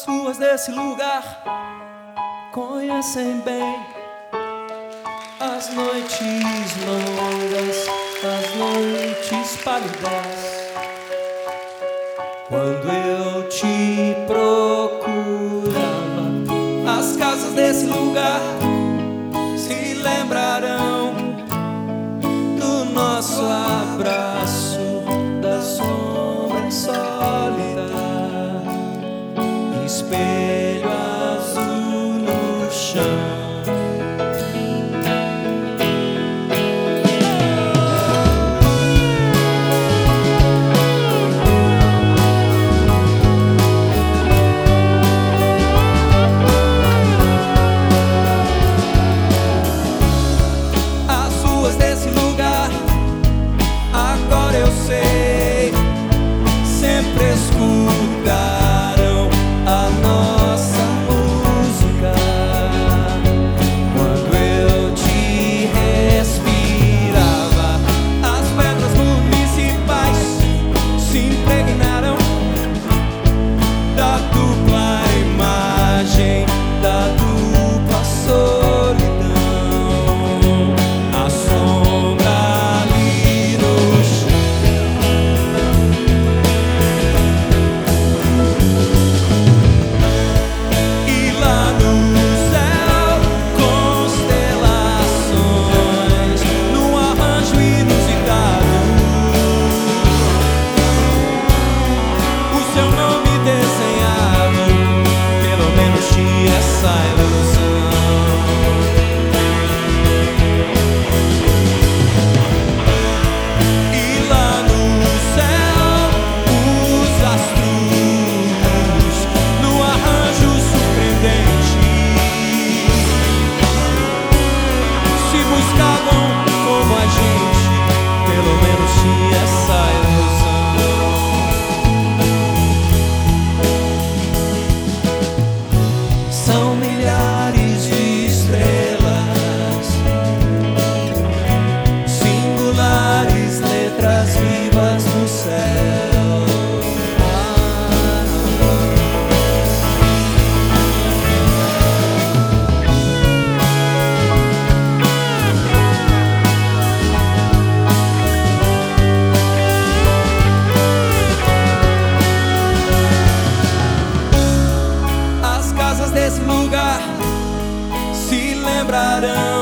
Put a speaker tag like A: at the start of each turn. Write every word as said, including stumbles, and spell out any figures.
A: As ruas desse lugar conhecem bem as noites longas, as noites pálidas. Quando eu te procurava, as casas desse lugar se lembrarão do nosso abraço, da sombra sólida, espelho azul no chão. Escutaram a nossa música quando eu te respirava. As pedras municipais se impregnaram da dupla imagem, da dupla solidão. A sombra ali no chão. Essa ilusão. E lá no céu os astros, no arranjo surpreendente, se buscavam como a gente. Pelo menos tinha essa ilusão. São milhares de estrelas, singulares letras vivas no céu. As casas desse lugar se lembrarão